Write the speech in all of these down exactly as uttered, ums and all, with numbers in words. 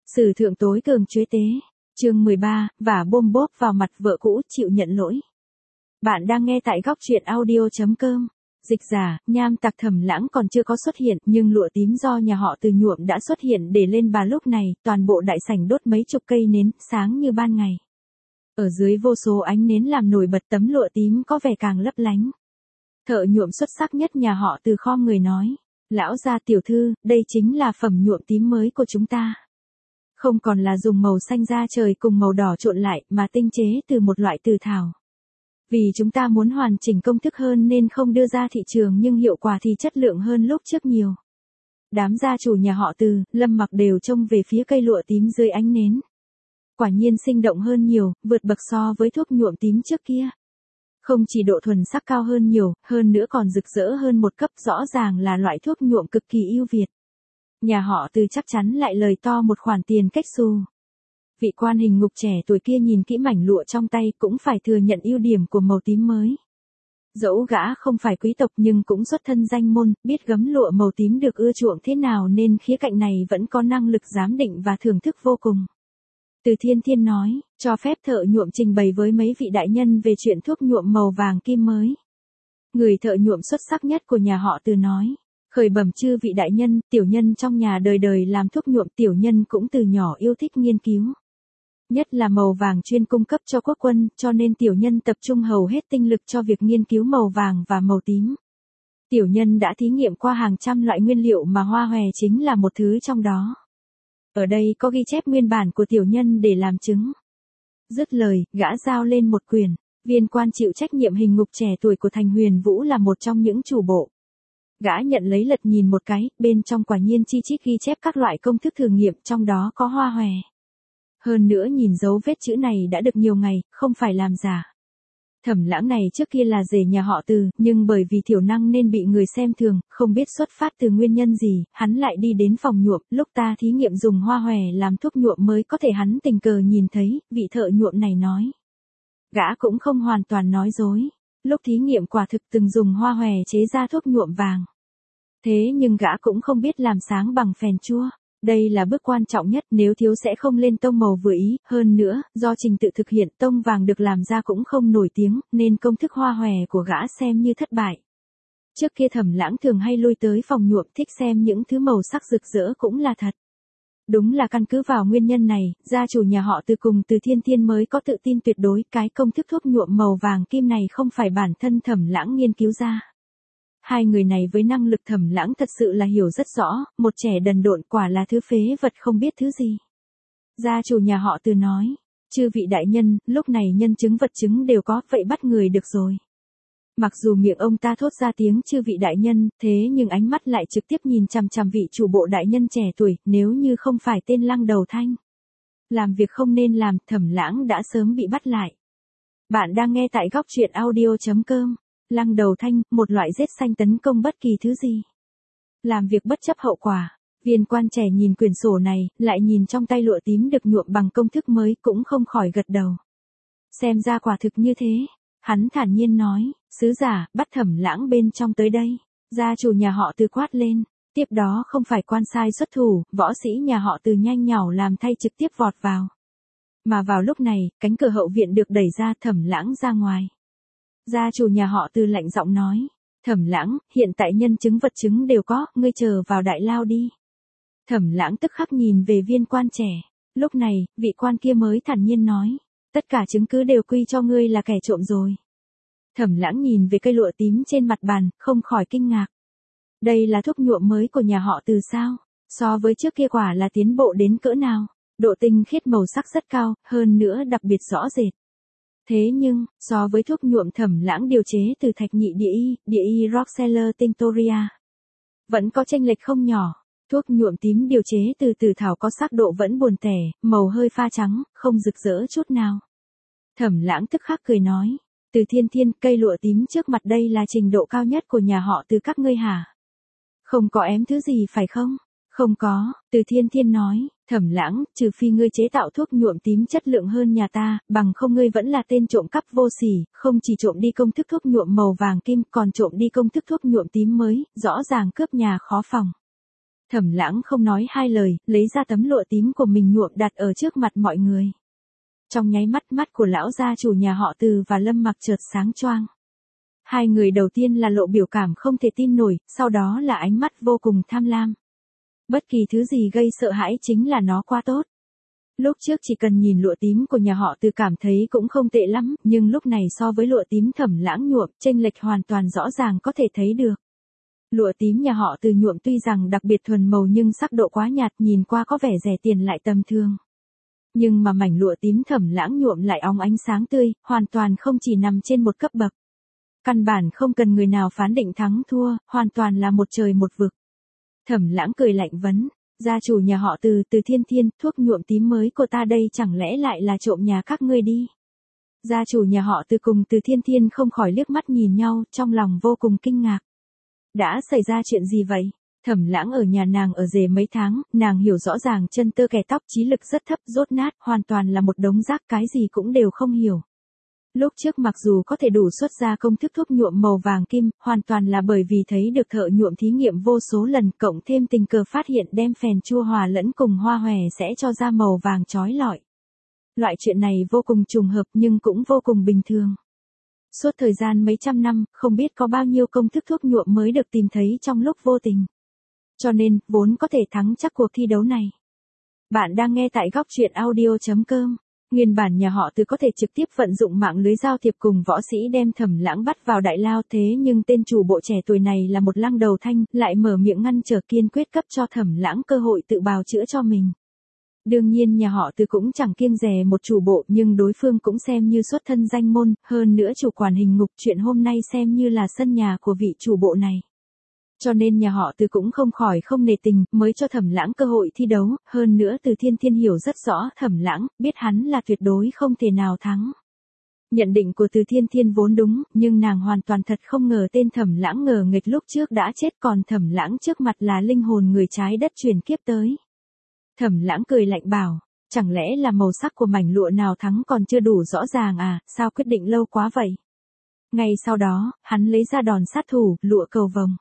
Sử thượng tối cường chuế tế. Chương mười ba, và bôm bốp vào mặt vợ cũ chịu nhận lỗi. Bạn đang nghe tại góc truyện audio chấm com. Dịch giả, nham tặc Thẩm Lãng còn chưa có xuất hiện, nhưng lụa tím do nhà họ Từ nhuộm đã xuất hiện để lên bà lúc này, toàn bộ đại sảnh đốt mấy chục cây nến, sáng như ban ngày. Ở dưới vô số ánh nến làm nổi bật tấm lụa tím có vẻ càng lấp lánh. Thợ nhuộm xuất sắc nhất nhà họ Từ khom người nói, lão gia tiểu thư, đây chính là phẩm nhuộm tím mới của chúng ta. Không còn là dùng màu xanh da trời cùng màu đỏ trộn lại mà tinh chế từ một loại từ thảo. Vì chúng ta muốn hoàn chỉnh công thức hơn nên không đưa ra thị trường nhưng hiệu quả thì chất lượng hơn lúc trước nhiều. Đám gia chủ nhà họ Từ, Lâm Mặc đều trông về phía cây lụa tím dưới ánh nến. Quả nhiên sinh động hơn nhiều, vượt bậc so với thuốc nhuộm tím trước kia. Không chỉ độ thuần sắc cao hơn nhiều, hơn nữa còn rực rỡ hơn một cấp, rõ ràng là loại thuốc nhuộm cực kỳ ưu việt. Nhà họ Từ chắc chắn lại lời to một khoản tiền cách xù. Vị quan hình ngục trẻ tuổi kia nhìn kỹ mảnh lụa trong tay cũng phải thừa nhận ưu điểm của màu tím mới. Dẫu gã không phải quý tộc nhưng cũng xuất thân danh môn, biết gấm lụa màu tím được ưa chuộng thế nào nên khía cạnh này vẫn có năng lực giám định và thưởng thức vô cùng. Từ Thiên Thiên nói, cho phép thợ nhuộm trình bày với mấy vị đại nhân về chuyện thuốc nhuộm màu vàng kim mới. Người thợ nhuộm xuất sắc nhất của nhà họ Từ nói, khởi bẩm chư vị đại nhân, tiểu nhân trong nhà đời đời làm thuốc nhuộm, tiểu nhân cũng từ nhỏ yêu thích nghiên cứu. Nhất là màu vàng chuyên cung cấp cho quốc quân, cho nên tiểu nhân tập trung hầu hết tinh lực cho việc nghiên cứu màu vàng và màu tím. Tiểu nhân đã thí nghiệm qua hàng trăm loại nguyên liệu mà hoa hòe chính là một thứ trong đó. Ở đây có ghi chép nguyên bản của tiểu nhân để làm chứng. Dứt lời, gã giao lên một quyển, viên quan chịu trách nhiệm hình ngục trẻ tuổi của thành Huyền Vũ là một trong những chủ bộ. Gã nhận lấy lật nhìn một cái, bên trong quả nhiên chi chít ghi chép các loại công thức thử nghiệm, trong đó có hoa hòe. Hơn nữa nhìn dấu vết chữ này đã được nhiều ngày, không phải làm giả. Thẩm Lãng này trước kia là rể nhà họ Từ, nhưng bởi vì thiểu năng nên bị người xem thường, không biết xuất phát từ nguyên nhân gì, hắn lại đi đến phòng nhuộm, lúc ta thí nghiệm dùng hoa hòe làm thuốc nhuộm mới có thể hắn tình cờ nhìn thấy, vị thợ nhuộm này nói. Gã cũng không hoàn toàn nói dối, lúc thí nghiệm quả thực từng dùng hoa hòe chế ra thuốc nhuộm vàng. Thế nhưng gã cũng không biết làm sáng bằng phèn chua. Đây là bước quan trọng nhất, nếu thiếu sẽ không lên tông màu vừa ý, hơn nữa, do trình tự thực hiện tông vàng được làm ra cũng không nổi tiếng, nên công thức hoa hòe của gã xem như thất bại. Trước kia Thẩm Lãng thường hay lui tới phòng nhuộm thích xem những thứ màu sắc rực rỡ cũng là thật. Đúng là căn cứ vào nguyên nhân này, gia chủ nhà họ Từ cùng Từ Thiên Thiên mới có tự tin tuyệt đối cái công thức thuốc nhuộm màu vàng kim này không phải bản thân Thẩm Lãng nghiên cứu ra. Hai người này với năng lực Thẩm Lãng thật sự là hiểu rất rõ, một trẻ đần độn quả là thứ phế vật không biết thứ gì. Gia chủ nhà họ Từ nói, chư vị đại nhân, lúc này nhân chứng vật chứng đều có, vậy bắt người được rồi. Mặc dù miệng ông ta thốt ra tiếng chư vị đại nhân, thế nhưng ánh mắt lại trực tiếp nhìn chằm chằm vị chủ bộ đại nhân trẻ tuổi, nếu như không phải tên Lăng Đầu Thanh. Làm việc không nên làm, Thẩm Lãng đã sớm bị bắt lại. Bạn đang nghe tại góc truyện audio chấm com. Lăng Đầu Thanh, một loại rết xanh tấn công bất kỳ thứ gì. Làm việc bất chấp hậu quả. Viên quan trẻ nhìn quyển sổ này, lại nhìn trong tay lụa tím được nhuộm bằng công thức mới cũng không khỏi gật đầu. Xem ra quả thực như thế. Hắn thản nhiên nói, sứ giả, bắt Thẩm Lãng bên trong tới đây. Gia chủ nhà họ Từ quát lên. Tiếp đó không phải quan sai xuất thủ, võ sĩ nhà họ Từ nhanh nhảu làm thay trực tiếp vọt vào. Mà vào lúc này, cánh cửa hậu viện được đẩy ra, Thẩm Lãng ra ngoài. Gia chủ nhà họ Từ lạnh giọng nói, Thẩm Lãng, hiện tại nhân chứng vật chứng đều có, ngươi chờ vào đại lao đi. Thẩm Lãng tức khắc nhìn về viên quan trẻ, lúc này, vị quan kia mới thản nhiên nói, tất cả chứng cứ đều quy cho ngươi là kẻ trộm rồi. Thẩm Lãng nhìn về cây lụa tím trên mặt bàn, không khỏi kinh ngạc. Đây là thuốc nhuộm mới của nhà họ Từ sao? So với trước kia quả là tiến bộ đến cỡ nào? Độ tinh khiết màu sắc rất cao, hơn nữa đặc biệt rõ rệt. Thế nhưng, so với thuốc nhuộm Thẩm Lãng điều chế từ thạch nhị địa y, địa y Roxella Tinctoria, vẫn có chênh lệch không nhỏ. Thuốc nhuộm tím điều chế từ tử thảo có sắc độ vẫn buồn tẻ, màu hơi pha trắng, không rực rỡ chút nào. Thẩm Lãng tức khắc cười nói, Từ Thiên Thiên, cây lụa tím trước mặt đây là trình độ cao nhất của nhà họ Từ các ngươi hả? Không có ém thứ gì phải không? Không có, Từ Thiên Thiên nói, Thẩm Lãng, trừ phi ngươi chế tạo thuốc nhuộm tím chất lượng hơn nhà ta, bằng không ngươi vẫn là tên trộm cắp vô sỉ, không chỉ trộm đi công thức thuốc nhuộm màu vàng kim, còn trộm đi công thức thuốc nhuộm tím mới, rõ ràng cướp nhà khó phòng. Thẩm Lãng không nói hai lời, lấy ra tấm lụa tím của mình nhuộm đặt ở trước mặt mọi người. Trong nháy mắt mắt của lão gia chủ nhà họ Từ và Lâm Mặc chợt sáng choang. Hai người đầu tiên là lộ biểu cảm không thể tin nổi, sau đó là ánh mắt vô cùng tham lam. Bất kỳ thứ gì gây sợ hãi chính là nó quá tốt. Lúc trước chỉ cần nhìn lụa tím của nhà họ Từ cảm thấy cũng không tệ lắm, nhưng lúc này so với lụa tím Thẩm Lãng nhuộm, chênh lệch hoàn toàn rõ ràng có thể thấy được. Lụa tím nhà họ Từ nhuộm tuy rằng đặc biệt thuần màu nhưng sắc độ quá nhạt, nhìn qua có vẻ rẻ tiền lại tầm thường. Nhưng mà mảnh lụa tím Thẩm Lãng nhuộm lại óng ánh sáng tươi, hoàn toàn không chỉ nằm trên một cấp bậc. Căn bản không cần người nào phán định thắng thua, hoàn toàn là một trời một vực. Thẩm Lãng cười lạnh vấn, gia chủ nhà họ Từ, Từ Thiên Thiên, thuốc nhuộm tím mới của ta đây chẳng lẽ lại là trộm nhà các ngươi đi. Gia chủ nhà họ Từ cùng Từ Thiên Thiên không khỏi liếc mắt nhìn nhau, trong lòng vô cùng kinh ngạc. Đã xảy ra chuyện gì vậy? Thẩm Lãng ở nhà nàng ở rể mấy tháng, nàng hiểu rõ ràng chân tơ kẻ tóc, trí lực rất thấp, dốt nát, hoàn toàn là một đống rác, cái gì cũng đều không hiểu. Lúc trước mặc dù có thể đủ xuất ra công thức thuốc nhuộm màu vàng kim, hoàn toàn là bởi vì thấy được thợ nhuộm thí nghiệm vô số lần, cộng thêm tình cờ phát hiện đem phèn chua hòa lẫn cùng hoa hòe sẽ cho ra màu vàng chói lọi. Loại chuyện này vô cùng trùng hợp nhưng cũng vô cùng bình thường. Suốt thời gian mấy trăm năm, không biết có bao nhiêu công thức thuốc nhuộm mới được tìm thấy trong lúc vô tình. Cho nên, vốn có thể thắng chắc cuộc thi đấu này. Bạn đang nghe tại góc truyện audio chấm com. Nguyên bản nhà họ Từ có thể trực tiếp vận dụng mạng lưới giao thiệp cùng võ sĩ đem Thẩm Lãng bắt vào đại lao, thế nhưng tên chủ bộ trẻ tuổi này là một lăng đầu thanh, lại mở miệng ngăn trở, kiên quyết cấp cho Thẩm Lãng cơ hội tự bào chữa cho mình. Đương nhiên nhà họ Từ cũng chẳng kiêng dè một chủ bộ, nhưng đối phương cũng xem như xuất thân danh môn, hơn nữa chủ quản hình ngục, chuyện hôm nay xem như là sân nhà của vị chủ bộ này. Cho nên nhà họ Từ cũng không khỏi không nể tình, mới cho Thẩm Lãng cơ hội thi đấu, hơn nữa Từ Thiên Thiên hiểu rất rõ Thẩm Lãng, biết hắn là tuyệt đối không thể nào thắng. Nhận định của Từ Thiên Thiên vốn đúng, nhưng nàng hoàn toàn thật không ngờ tên Thẩm Lãng ngờ nghịch lúc trước đã chết, còn Thẩm Lãng trước mặt là linh hồn người trái đất chuyển kiếp tới. Thẩm Lãng cười lạnh bảo, chẳng lẽ là màu sắc của mảnh lụa nào thắng còn chưa đủ rõ ràng à, sao quyết định lâu quá vậy? Ngay sau đó, hắn lấy ra đòn sát thủ, lụa cầu vồng.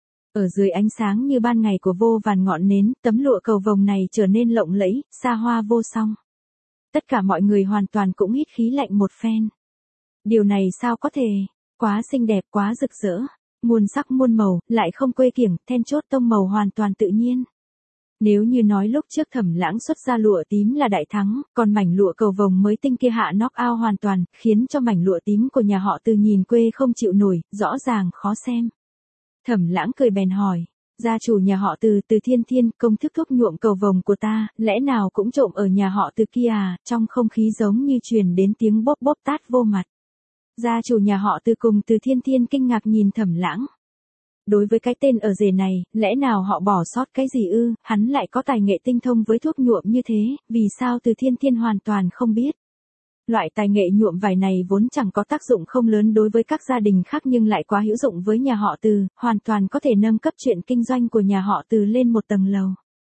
Ở dưới ánh sáng như ban ngày của vô vàn ngọn nến, tấm lụa cầu vồng này trở nên lộng lẫy, xa hoa vô song. Tất cả mọi người hoàn toàn cũng hít khí lạnh một phen. Điều này sao có thể, quá xinh đẹp, quá rực rỡ, muôn sắc muôn màu, lại không quê kiểng, then chốt tông màu hoàn toàn tự nhiên. Nếu như nói lúc trước Thẩm Lãng xuất ra lụa tím là đại thắng, còn mảnh lụa cầu vồng mới tinh kia hạ knock out hoàn toàn, khiến cho mảnh lụa tím của nhà họ Từ nhìn quê không chịu nổi, rõ ràng khó xem. Thẩm Lãng cười bèn hỏi, gia chủ nhà họ Từ, Từ Thiên Thiên, công thức thuốc nhuộm cầu vồng của ta, lẽ nào cũng trộm ở nhà họ Từ kia à? Trong không khí giống như truyền đến tiếng bóp bóp tát vô mặt. Gia chủ nhà họ Từ cùng Từ Thiên Thiên kinh ngạc nhìn Thẩm Lãng. Đối với cái tên ở rể này, lẽ nào họ bỏ sót cái gì ư, hắn lại có tài nghệ tinh thông với thuốc nhuộm như thế, vì sao Từ Thiên Thiên hoàn toàn không biết. Loại tài nghệ nhuộm vải này vốn chẳng có tác dụng không lớn đối với các gia đình khác nhưng lại quá hữu dụng với nhà họ Từ, hoàn toàn có thể nâng cấp chuyện kinh doanh của nhà họ Từ lên một tầng lầu.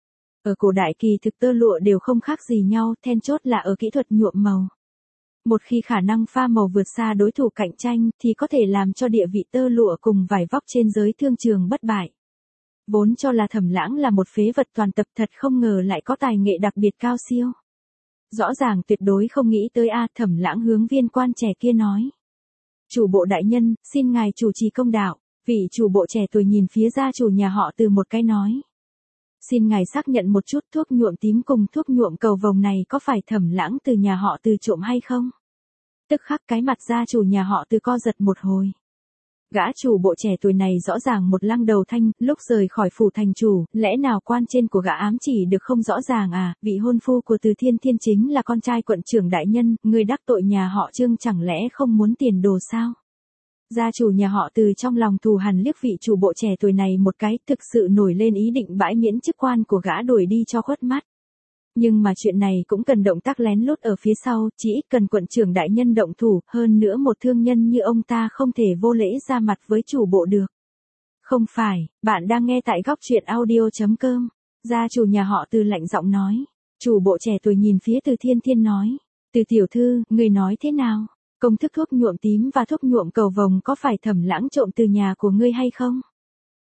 Ở cổ đại kỳ thực tơ lụa đều không khác gì nhau, then chốt là ở kỹ thuật nhuộm màu. Một khi khả năng pha màu vượt xa đối thủ cạnh tranh thì có thể làm cho địa vị tơ lụa cùng vải vóc trên giới thương trường bất bại. Vốn cho là Thẩm Lãng là một phế vật toàn tập, thật không ngờ lại có tài nghệ đặc biệt cao siêu. Rõ ràng tuyệt đối không nghĩ tới a. Thẩm Lãng hướng viên quan trẻ kia nói. Chủ bộ đại nhân, xin ngài chủ trì công đạo. Vị chủ bộ trẻ tuổi nhìn phía gia chủ nhà họ Từ một cái nói. Xin ngài xác nhận một chút thuốc nhuộm tím cùng thuốc nhuộm cầu vồng này có phải Thẩm Lãng từ nhà họ Từ trộm hay không? Tức khắc cái mặt gia chủ nhà họ Từ co giật một hồi. Gã chủ bộ trẻ tuổi này rõ ràng một lăng đầu thanh, lúc rời khỏi phủ thành chủ, lẽ nào quan trên của gã ám chỉ được không rõ ràng à, vị hôn phu của Từ Thiên Thiên chính là con trai quận trưởng đại nhân, người đắc tội nhà họ Trương chẳng lẽ không muốn tiền đồ sao? Gia chủ nhà họ Từ trong lòng thù hằn liếc vị chủ bộ trẻ tuổi này một cái, thực sự nổi lên ý định bãi miễn chức quan của gã đuổi đi cho khuất mắt. Nhưng mà chuyện này cũng cần động tác lén lút ở phía sau, chỉ ít cần quận trưởng đại nhân động thủ, hơn nữa một thương nhân như ông ta không thể vô lễ ra mặt với chủ bộ được. Không phải, bạn đang nghe tại góc truyện audio chấm com. Gia chủ nhà họ Từ lạnh giọng nói. Chủ bộ trẻ tuổi nhìn phía Từ Thiên Thiên nói. Từ tiểu thư, người nói thế nào? Công thức thuốc nhuộm tím và thuốc nhuộm cầu vồng có phải Thẩm Lãng trộm từ nhà của ngươi hay không?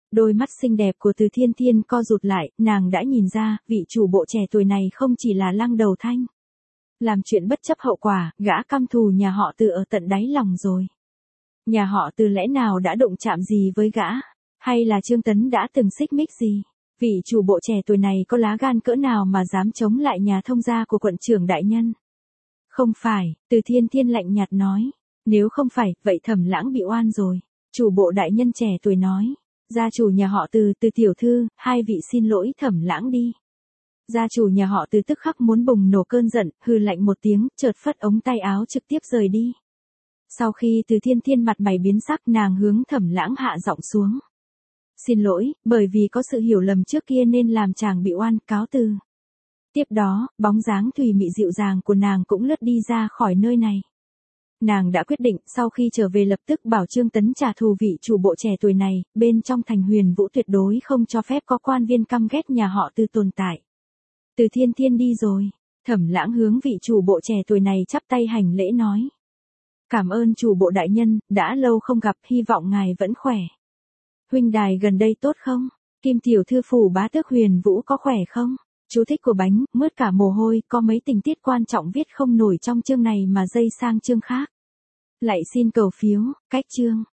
Đôi mắt xinh đẹp của Từ Thiên Thiên co rụt lại, nàng đã nhìn ra, vị chủ bộ trẻ tuổi này không chỉ là Lăng Đầu Thanh. Làm chuyện bất chấp hậu quả, gã căm thù nhà họ Từ ở tận đáy lòng rồi. Nhà họ Từ lẽ nào đã đụng chạm gì với gã? Hay là Trương Tấn đã từng xích mích gì? Vị chủ bộ trẻ tuổi này có lá gan cỡ nào mà dám chống lại nhà thông gia của quận trưởng đại nhân? Không phải, Từ Thiên Thiên lạnh nhạt nói. Nếu không phải, vậy Thẩm Lãng bị oan rồi. Chủ bộ đại nhân trẻ tuổi nói. Gia chủ nhà họ Từ, Từ tiểu thư, hai vị xin lỗi Thẩm Lãng đi. Gia chủ nhà họ Từ tức khắc muốn bùng nổ cơn giận, hừ lạnh một tiếng, chợt phất ống tay áo trực tiếp rời đi. Sau khi Từ Thiên Thiên mặt mày biến sắc, nàng hướng Thẩm Lãng hạ giọng xuống. Xin lỗi, bởi vì có sự hiểu lầm trước kia nên làm chàng bị oan, cáo từ. Tiếp đó, bóng dáng thùy mị dịu dàng của nàng cũng lướt đi ra khỏi nơi này. Nàng đã quyết định sau khi trở về lập tức bảo Trương Tấn trả thù vị chủ bộ trẻ tuổi này, bên trong thành Huyền Vũ tuyệt đối không cho phép có quan viên căm ghét nhà họ Từ tồn tại. Từ Thiên Thiên đi rồi, Thẩm Lãng hướng vị chủ bộ trẻ tuổi này chắp tay hành lễ nói. Cảm ơn chủ bộ đại nhân, đã lâu không gặp, hy vọng ngài vẫn khỏe. Huynh đài gần đây tốt không? Kim tiểu thư phủ bá tước Huyền Vũ có khỏe không? Chú thích của bánh, mướt cả mồ hôi, có mấy tình tiết quan trọng viết không nổi trong chương này mà dây sang chương khác. Lại xin cầu phiếu, cách chương.